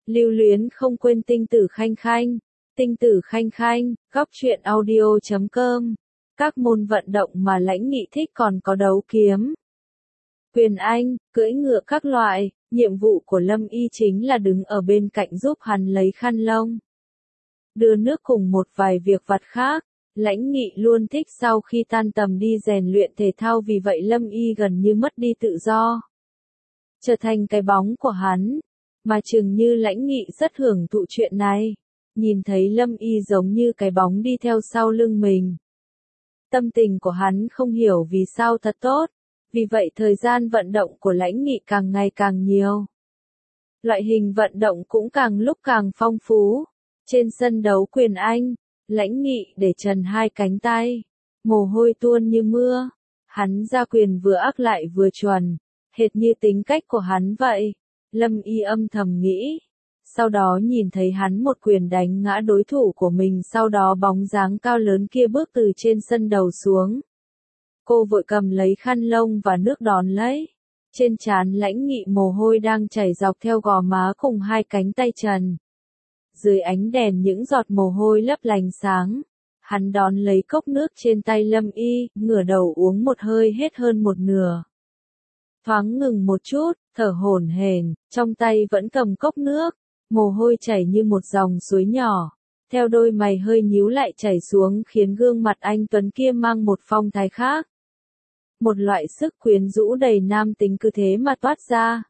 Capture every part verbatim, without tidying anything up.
Lưu luyến không quên tinh tử khanh khanh, tinh tử khanh khanh, góc truyện audio chấm com. Các môn vận động mà Lãnh Nghị thích còn có đấu kiếm, quyền Anh, cưỡi ngựa các loại. Nhiệm vụ của Lâm Y chính là đứng ở bên cạnh giúp hắn lấy khăn lông, đưa nước cùng một vài việc vặt khác. Lãnh Nghị luôn thích sau khi tan tầm đi rèn luyện thể thao, vì vậy Lâm Y gần như mất đi tự do, trở thành cái bóng của hắn. Mà chừng như Lãnh Nghị rất hưởng thụ chuyện này, nhìn thấy Lâm Y giống như cái bóng đi theo sau lưng mình. Tâm tình của hắn không hiểu vì sao thật tốt, vì vậy thời gian vận động của Lãnh Nghị càng ngày càng nhiều. Loại hình vận động cũng càng lúc càng phong phú. Trên sân đấu quyền Anh, Lãnh Nghị để trần hai cánh tay, mồ hôi tuôn như mưa. Hắn ra quyền vừa ác lại vừa chuẩn, hệt như tính cách của hắn vậy. Lâm Y âm thầm nghĩ. Sau đó nhìn thấy hắn một quyền đánh ngã đối thủ của mình, sau đó bóng dáng cao lớn kia bước từ trên sân đầu xuống. Cô vội cầm lấy khăn lông và nước đón lấy. Trên trán Lãnh Nghị mồ hôi đang chảy dọc theo gò má cùng hai cánh tay trần. Dưới ánh đèn những giọt mồ hôi lấp lánh sáng. Hắn đón lấy cốc nước trên tay Lâm Y, ngửa đầu uống một hơi hết hơn một nửa. Thoáng ngừng một chút, thở hổn hển, trong tay vẫn cầm cốc nước, mồ hôi chảy như một dòng suối nhỏ, theo đôi mày hơi nhíu lại chảy xuống, khiến gương mặt anh tuấn kia mang một phong thái khác. Một loại sức quyến rũ đầy nam tính cứ thế mà toát ra.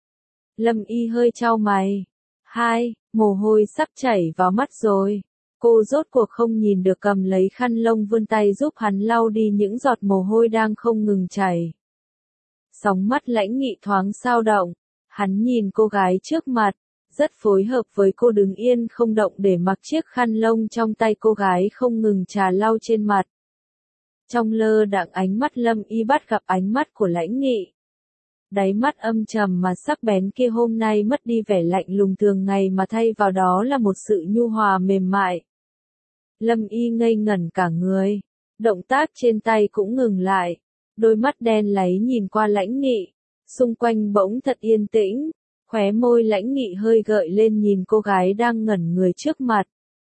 Lâm Y hơi chau mày. Hai, mồ hôi sắp chảy vào mắt rồi. Cô rốt cuộc không nhìn được, cầm lấy khăn lông vươn tay giúp hắn lau đi những giọt mồ hôi đang không ngừng chảy. Sóng mắt Lãnh Nghị thoáng dao động, hắn nhìn cô gái trước mặt, rất phối hợp với cô đứng yên không động để mặc chiếc khăn lông trong tay cô gái không ngừng trà lau trên mặt. Trong lơ đãng ánh mắt Lâm Y bắt gặp ánh mắt của Lãnh Nghị. Đáy mắt âm trầm mà sắc bén kia hôm nay mất đi vẻ lạnh lùng thường ngày mà thay vào đó là một sự nhu hòa mềm mại. Lâm Y ngây ngẩn cả người, động tác trên tay cũng ngừng lại, đôi mắt đen láy nhìn qua Lãnh Nghị, xung quanh bỗng thật yên tĩnh, khóe môi Lãnh Nghị hơi gợi lên nhìn cô gái đang ngẩn người trước mặt.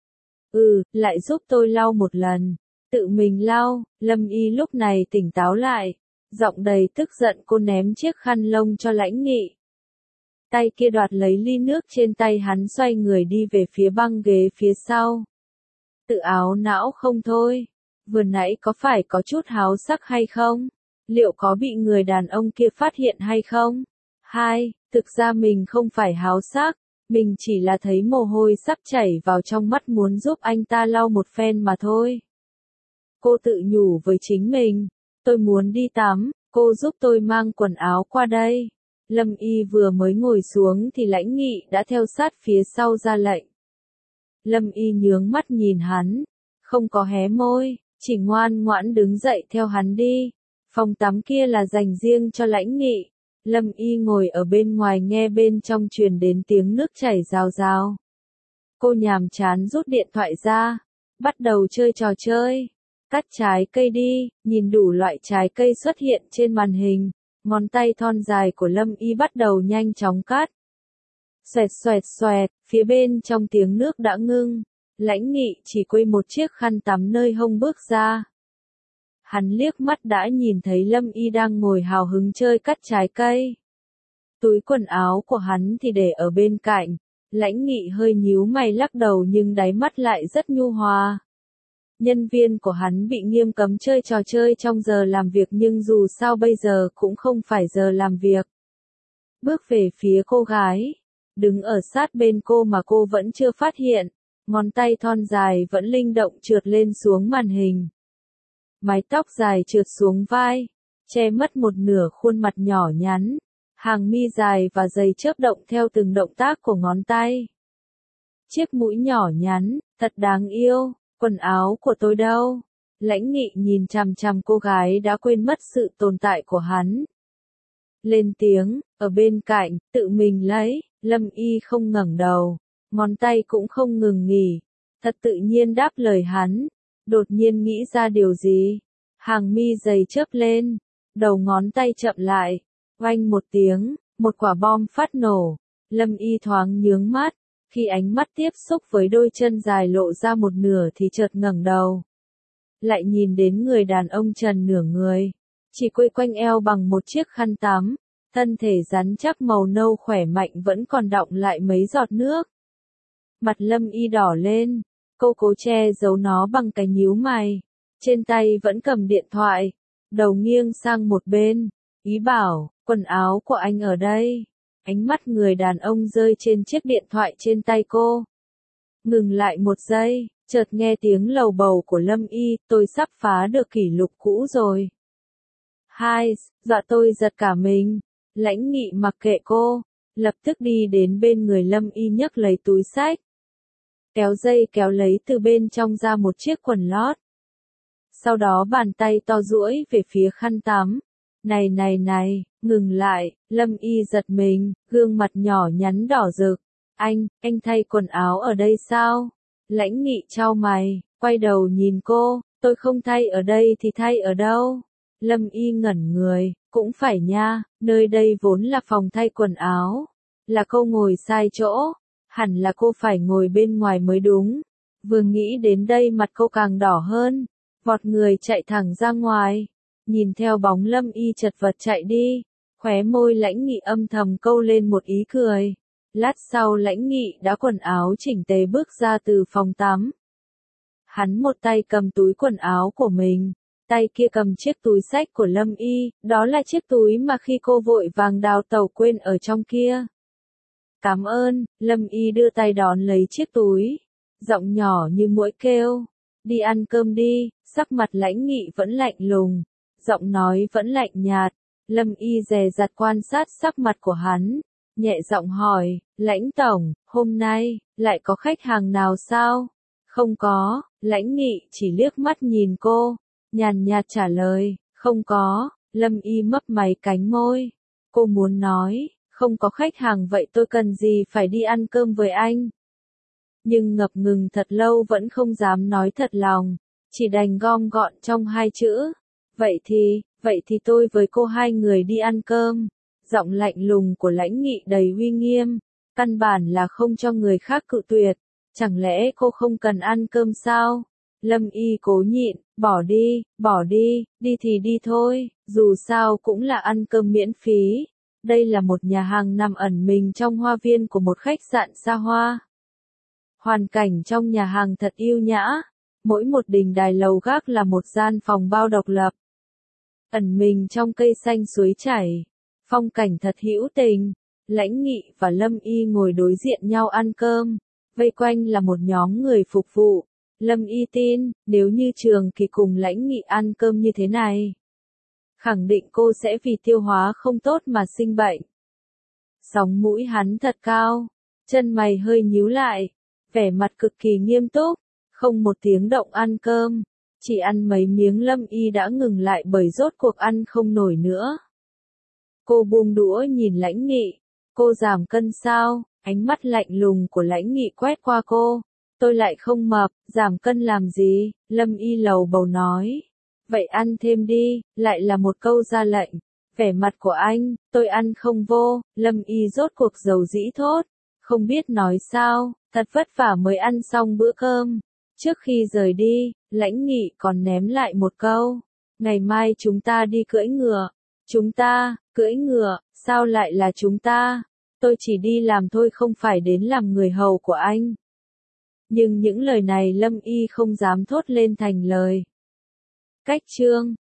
Ừ, lại giúp tôi lau một lần. Tự mình lau. Lâm Y lúc này tỉnh táo lại, giọng đầy tức giận cô ném chiếc khăn lông cho Lãnh Nghị. Tay kia đoạt lấy ly nước trên tay hắn, xoay người đi về phía băng ghế phía sau. Tự áo não không thôi, vừa nãy có phải có chút háo sắc hay không? Liệu có bị người đàn ông kia phát hiện hay không? Hai, thực ra mình không phải háo sắc, mình chỉ là thấy mồ hôi sắp chảy vào trong mắt muốn giúp anh ta lau một phen mà thôi. Cô tự nhủ với chính mình, tôi muốn đi tắm, cô giúp tôi mang quần áo qua đây. Lâm Y vừa mới ngồi xuống thì Lãnh Nghị đã theo sát phía sau ra lệnh. Lâm Y nhướng mắt nhìn hắn, không có hé môi, chỉ ngoan ngoãn đứng dậy theo hắn đi. Phòng tắm kia là dành riêng cho Lãnh Nghị. Lâm Y ngồi ở bên ngoài nghe bên trong truyền đến tiếng nước chảy rào rào. Cô nhàm chán rút điện thoại ra, bắt đầu chơi trò chơi. Cắt trái cây đi, nhìn đủ loại trái cây xuất hiện trên màn hình, ngón tay thon dài của Lâm Y bắt đầu nhanh chóng cắt. Xoẹt xoẹt xoẹt, phía bên trong tiếng nước đã ngưng, Lãnh Nghị chỉ quây một chiếc khăn tắm nơi hông bước ra. Hắn liếc mắt đã nhìn thấy Lâm Y đang ngồi hào hứng chơi cắt trái cây. Túi quần áo của hắn thì để ở bên cạnh, Lãnh Nghị hơi nhíu mày lắc đầu nhưng đáy mắt lại rất nhu hòa. Nhân viên của hắn bị nghiêm cấm chơi trò chơi trong giờ làm việc, nhưng dù sao bây giờ cũng không phải giờ làm việc. Bước về phía cô gái, đứng ở sát bên cô mà cô vẫn chưa phát hiện, ngón tay thon dài vẫn linh động trượt lên xuống màn hình. Mái tóc dài trượt xuống vai, che mất một nửa khuôn mặt nhỏ nhắn, hàng mi dài và dày chớp động theo từng động tác của ngón tay. Chiếc mũi nhỏ nhắn, thật đáng yêu. Quần áo của tôi đâu? Lãnh Nghị nhìn chằm chằm cô gái đã quên mất sự tồn tại của hắn. Lên tiếng, ở bên cạnh, tự mình lấy. Lâm Y không ngẩng đầu, ngón tay cũng không ngừng nghỉ, thật tự nhiên đáp lời hắn. Đột nhiên nghĩ ra điều gì, hàng mi dày chớp lên, đầu ngón tay chậm lại, oanh một tiếng, một quả bom phát nổ. Lâm Y thoáng nhướng mắt, khi ánh mắt tiếp xúc với đôi chân dài lộ ra một nửa thì chợt ngẩng đầu. Lại nhìn đến người đàn ông trần nửa người, chỉ quây quanh eo bằng một chiếc khăn tắm, thân thể rắn chắc màu nâu khỏe mạnh vẫn còn đọng lại mấy giọt nước. Mặt Lâm Y đỏ lên, cô cố che giấu nó bằng cái nhíu mày, trên tay vẫn cầm điện thoại, đầu nghiêng sang một bên, ý bảo, quần áo của anh ở đây. Ánh mắt người đàn ông rơi trên chiếc điện thoại trên tay cô. Ngừng lại một giây, chợt nghe tiếng lầu bầu của Lâm Y, tôi sắp phá được kỷ lục cũ rồi. Hai, dọa tôi giật cả mình. Lãnh Nghị mặc kệ cô, lập tức đi đến bên người Lâm Y nhấc lấy túi xách. Kéo dây kéo lấy từ bên trong ra một chiếc quần lót. Sau đó bàn tay to duỗi về phía khăn tắm. Này này này, ngừng lại, Lâm Y giật mình, gương mặt nhỏ nhắn đỏ rực. Anh, anh thay quần áo ở đây sao? Lãnh Nghị chau mày, quay đầu nhìn cô, tôi không thay ở đây thì thay ở đâu? Lâm Y ngẩn người, cũng phải nha, nơi đây vốn là phòng thay quần áo. Là cô ngồi sai chỗ, hẳn là cô phải ngồi bên ngoài mới đúng. Vừa nghĩ đến đây mặt cô càng đỏ hơn, vọt người chạy thẳng ra ngoài. Nhìn theo bóng Lâm Y chật vật chạy đi, khóe môi Lãnh Nghị âm thầm câu lên một ý cười. Lát sau Lãnh Nghị đã quần áo chỉnh tề bước ra từ phòng tắm. Hắn một tay cầm túi quần áo của mình, tay kia cầm chiếc túi xách của Lâm Y, đó là chiếc túi mà khi cô vội vàng đào tẩu quên ở trong kia. Cảm ơn, Lâm Y đưa tay đón lấy chiếc túi, giọng nhỏ như muỗi kêu, đi ăn cơm đi, sắc mặt Lãnh Nghị vẫn lạnh lùng, giọng nói vẫn lạnh nhạt. Lâm Y dè dặt quan sát sắc mặt của hắn, nhẹ giọng hỏi, Lãnh tổng, hôm nay, lại có khách hàng nào sao? Không có, Lãnh Nghị chỉ liếc mắt nhìn cô, nhàn nhạt trả lời, không có. Lâm Y mấp máy cánh môi, cô muốn nói, không có khách hàng vậy tôi cần gì phải đi ăn cơm với anh? Nhưng ngập ngừng thật lâu vẫn không dám nói thật lòng, chỉ đành gom gọn trong hai chữ, vậy thì, vậy thì tôi với cô hai người đi ăn cơm. Giọng lạnh lùng của Lãnh Nghị đầy uy nghiêm, căn bản là không cho người khác cự tuyệt, chẳng lẽ cô không cần ăn cơm sao? Lâm Y cố nhịn, bỏ đi, bỏ đi, đi thì đi thôi, dù sao cũng là ăn cơm miễn phí. Đây là một nhà hàng nằm ẩn mình trong hoa viên của một khách sạn xa hoa. Hoàn cảnh trong nhà hàng thật yêu nhã, mỗi một đình đài lầu gác là một gian phòng bao độc lập. Ẩn mình trong cây xanh suối chảy, phong cảnh thật hữu tình. Lãnh Nghị và Lâm Y ngồi đối diện nhau ăn cơm, vây quanh là một nhóm người phục vụ. Lâm Y tin, nếu như Trường Kỳ cùng Lãnh Nghị ăn cơm như thế này, khẳng định cô sẽ vì tiêu hóa không tốt mà sinh bệnh. Sóng mũi hắn thật cao, chân mày hơi nhíu lại, vẻ mặt cực kỳ nghiêm túc, không một tiếng động ăn cơm, chỉ ăn mấy miếng Lâm Y đã ngừng lại bởi rốt cuộc ăn không nổi nữa. Cô buông đũa nhìn Lãnh Nghị, cô giảm cân sao? Ánh mắt lạnh lùng của Lãnh Nghị quét qua cô. Tôi lại không mập, giảm cân làm gì? Lâm Y lầu bầu nói. Vậy ăn thêm đi, lại là một câu ra lệnh. Vẻ mặt của anh, tôi ăn không vô. Lâm Y rốt cuộc dầu dĩ thốt, không biết nói sao, thật vất vả mới ăn xong bữa cơm. Trước khi rời đi, Lãnh Nghị còn ném lại một câu. Ngày mai chúng ta đi cưỡi ngựa. Chúng ta, cưỡi ngựa, sao lại là chúng ta? Tôi chỉ đi làm thôi không phải đến làm người hầu của anh. Nhưng những lời này Lâm Y không dám thốt lên thành lời. Cách chương